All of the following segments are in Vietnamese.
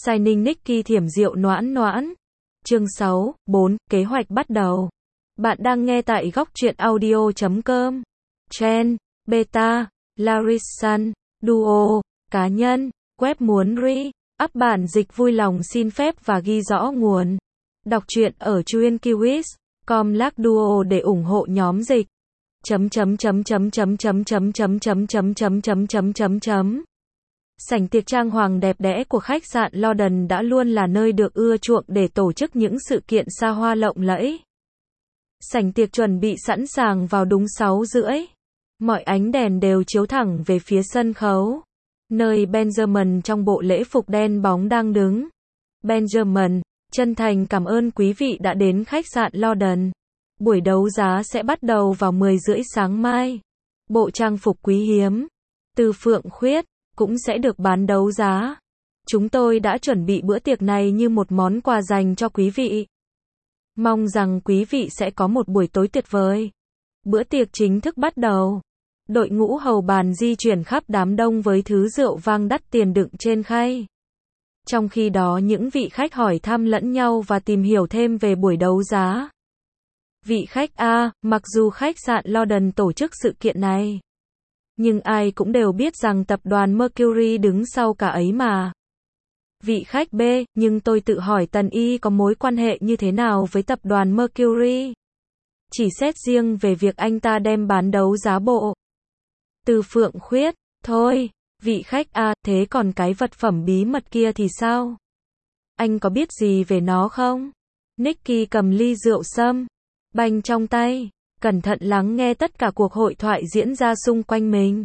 Signing Nicky thiểm rượu noãn noãn. Chương 6, 4, kế hoạch bắt đầu. Bạn đang nghe tại góc truyện audio.com. Chen, Beta, Larisan, Duo, cá nhân, web muốn up bản dịch vui lòng xin phép và ghi rõ nguồn. Đọc truyện ở truyện.kiwis.com /duo để ủng hộ nhóm dịch. Sảnh tiệc trang hoàng đẹp đẽ của khách sạn London đã luôn là nơi được ưa chuộng để tổ chức những sự kiện xa hoa lộng lẫy. Sảnh tiệc chuẩn bị sẵn sàng vào đúng 6:30. Mọi ánh đèn đều chiếu thẳng về phía sân khấu, nơi Benjamin trong bộ lễ phục đen bóng đang đứng. Benjamin, chân thành cảm ơn quý vị đã đến khách sạn London. Buổi đấu giá sẽ bắt đầu vào 10:30 sáng mai. Bộ trang phục quý hiếm từ Phượng Khuyết cũng sẽ được bán đấu giá. Chúng tôi đã chuẩn bị bữa tiệc này như một món quà dành cho quý vị. Mong rằng quý vị sẽ có một buổi tối tuyệt vời. Bữa tiệc chính thức bắt đầu. Đội ngũ hầu bàn di chuyển khắp đám đông với thứ rượu vang đắt tiền đựng trên khay. Trong khi đó những vị khách hỏi thăm lẫn nhau và tìm hiểu thêm về buổi đấu giá. Vị khách A, mặc dù khách sạn London tổ chức sự kiện này, nhưng ai cũng đều biết rằng tập đoàn Mercury đứng sau cả ấy mà. Vị khách B, nhưng tôi tự hỏi Tần Y có mối quan hệ như thế nào với tập đoàn Mercury? Chỉ xét riêng về việc anh ta đem bán đấu giá bộ từ Phượng Khuyết, thôi. Vị khách A, thế còn cái vật phẩm bí mật kia thì sao? Anh có biết gì về nó không? Nicky cầm ly rượu sâm banh trong tay, cẩn thận lắng nghe tất cả cuộc hội thoại diễn ra xung quanh mình.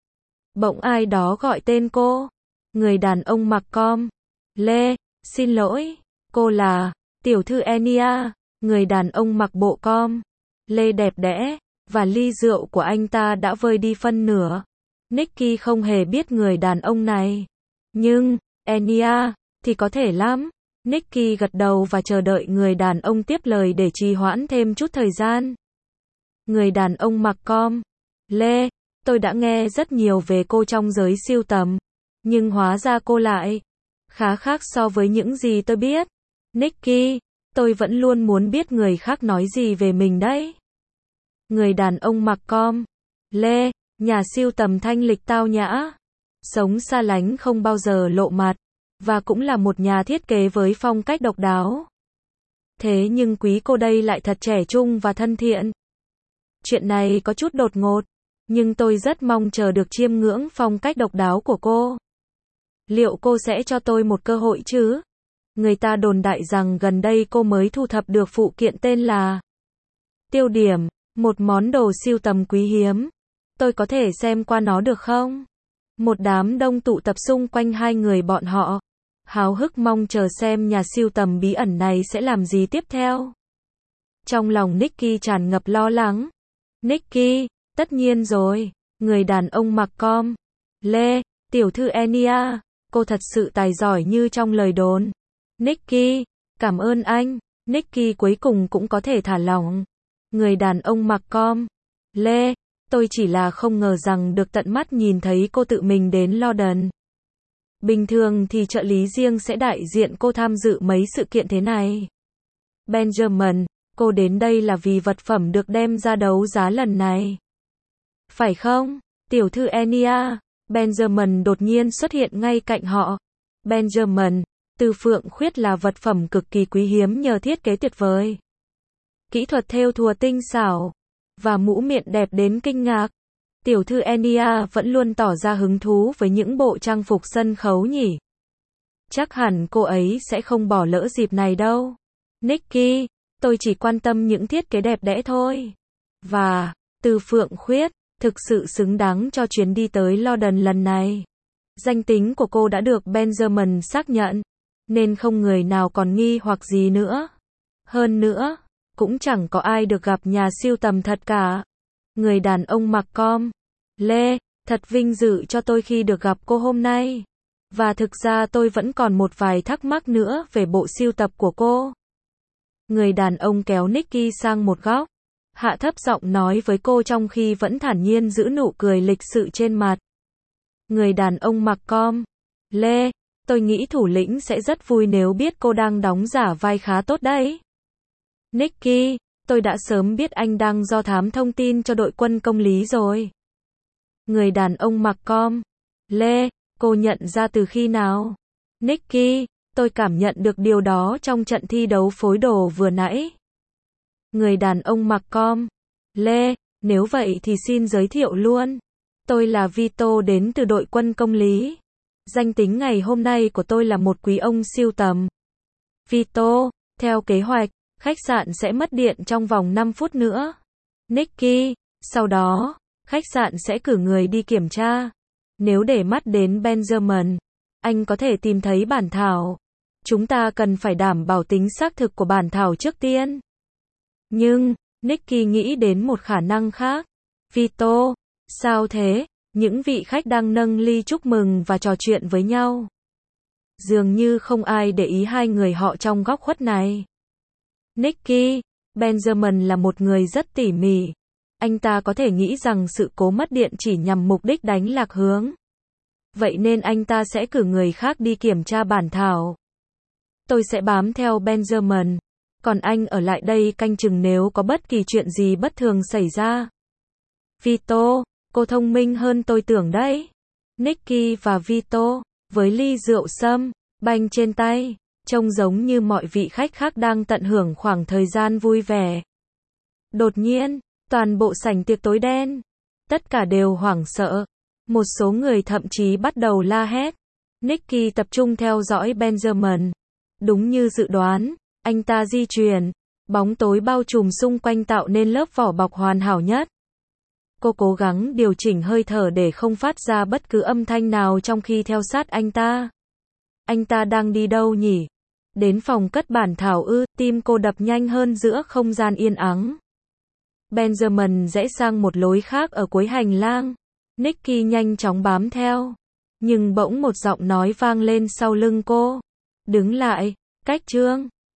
Bỗng ai đó gọi tên cô. Người đàn ông mặc com lê, xin lỗi, cô là tiểu thư Enya. Người đàn ông mặc bộ com lê đẹp đẽ, và ly rượu của anh ta đã vơi đi phân nửa. Nicky không hề biết người đàn ông này. Nhưng, Enya, thì có thể lắm. Nicky gật đầu và chờ đợi người đàn ông tiếp lời để trì hoãn thêm chút thời gian. Người đàn ông mặc com lê, tôi đã nghe rất nhiều về cô trong giới sưu tầm, nhưng hóa ra cô lại khá khác so với những gì tôi biết. Nicky, tôi vẫn luôn muốn biết người khác nói gì về mình đấy. Người đàn ông mặc com lê, nhà sưu tầm thanh lịch tao nhã, sống xa lánh không bao giờ lộ mặt, và cũng là một nhà thiết kế với phong cách độc đáo. Thế nhưng quý cô đây lại thật trẻ trung và thân thiện. Chuyện này có chút đột ngột, nhưng tôi rất mong chờ được chiêm ngưỡng phong cách độc đáo của cô. Liệu cô sẽ cho tôi một cơ hội chứ? Người ta đồn đại rằng gần đây cô mới thu thập được phụ kiện tên là Tiêu Điểm, một món đồ sưu tầm quý hiếm. Tôi có thể xem qua nó được không? Một đám đông tụ tập xung quanh hai người bọn họ, háo hức mong chờ xem nhà sưu tầm bí ẩn này sẽ làm gì tiếp theo. Trong lòng Nicky tràn ngập lo lắng. Nicky, tất nhiên rồi. Người đàn ông mặc com lê, tiểu thư Enya, cô thật sự tài giỏi như trong lời đồn. Nicky, cảm ơn anh. Nicky cuối cùng cũng có thể thả lỏng. Người đàn ông mặc com lê, tôi chỉ là không ngờ rằng được tận mắt nhìn thấy cô tự mình đến London. Bình thường thì trợ lý riêng sẽ đại diện cô tham dự mấy sự kiện thế này. Benjamin, cô đến đây là vì vật phẩm được đem ra đấu giá lần này, phải không? Tiểu thư Enya. Benjamin đột nhiên xuất hiện ngay cạnh họ. Benjamin, từ Phượng Khuyết là vật phẩm cực kỳ quý hiếm nhờ thiết kế tuyệt vời, kỹ thuật thêu thùa tinh xảo, và mũ miệng đẹp đến kinh ngạc. Tiểu thư Enya vẫn luôn tỏ ra hứng thú với những bộ trang phục sân khấu nhỉ. Chắc hẳn cô ấy sẽ không bỏ lỡ dịp này đâu. Nicky, tôi chỉ quan tâm những thiết kế đẹp đẽ thôi. Và, từ Phượng Khuyết, thực sự xứng đáng cho chuyến đi tới London lần này. Danh tính của cô đã được Benjamin xác nhận, nên không người nào còn nghi hoặc gì nữa. Hơn nữa, cũng chẳng có ai được gặp nhà sưu tầm thật cả. Người đàn ông mặc com lê, thật vinh dự cho tôi khi được gặp cô hôm nay. Và thực ra tôi vẫn còn một vài thắc mắc nữa về bộ sưu tập của cô. Người đàn ông kéo Nicky sang một góc, hạ thấp giọng nói với cô trong khi vẫn thản nhiên giữ nụ cười lịch sự trên mặt. Người đàn ông mặc com lê, Tôi nghĩ thủ lĩnh sẽ rất vui nếu biết cô đang đóng giả vai khá tốt đấy. Nicky, tôi đã sớm biết anh đang do thám thông tin cho đội quân công lý rồi. Người đàn ông mặc com lê, cô nhận ra từ khi nào? Nicky, tôi cảm nhận được điều đó trong trận thi đấu phối đồ vừa nãy. Người đàn ông mặc com lê, nếu vậy thì xin giới thiệu luôn. Tôi là Vito đến từ đội quân công lý. Danh tính ngày hôm nay của tôi là một quý ông sưu tầm. Vito, theo kế hoạch, khách sạn sẽ mất điện trong vòng 5 phút nữa. Nicky, sau đó, khách sạn sẽ cử người đi kiểm tra. Nếu để mắt đến Benjamin, anh có thể tìm thấy bản thảo. Chúng ta cần phải đảm bảo tính xác thực của bản thảo trước tiên. Nhưng, Nicky nghĩ đến một khả năng khác. Vito, sao thế? Những vị khách đang nâng ly chúc mừng và trò chuyện với nhau. Dường như không ai để ý hai người họ trong góc khuất này. Nicky, Benjamin là một người rất tỉ mỉ. Anh ta có thể nghĩ rằng sự cố mất điện chỉ nhằm mục đích đánh lạc hướng. Vậy nên anh ta sẽ cử người khác đi kiểm tra bản thảo. Tôi sẽ bám theo Benjamin. Còn anh ở lại đây canh chừng nếu có bất kỳ chuyện gì bất thường xảy ra. Vito, cô thông minh hơn tôi tưởng đấy. Nicky và Vito, với ly rượu sâm, banh trên tay, trông giống như mọi vị khách khác đang tận hưởng khoảng thời gian vui vẻ. Đột nhiên, toàn bộ sảnh tiệc tối đen. Tất cả đều hoảng sợ. Một số người thậm chí bắt đầu la hét. Nicky tập trung theo dõi Benjamin. Đúng như dự đoán, anh ta di chuyển. Bóng tối bao trùm xung quanh tạo nên lớp vỏ bọc hoàn hảo nhất. Cô cố gắng điều chỉnh hơi thở để không phát ra bất cứ âm thanh nào trong khi theo sát anh ta. Anh ta đang đi đâu nhỉ? Đến phòng cất bản thảo ư? Tim cô đập nhanh hơn giữa không gian yên ắng. Benjamin rẽ sang một lối khác ở cuối hành lang. Nicky nhanh chóng bám theo. Nhưng bỗng một giọng nói vang lên sau lưng cô. Đứng lại, cách trương.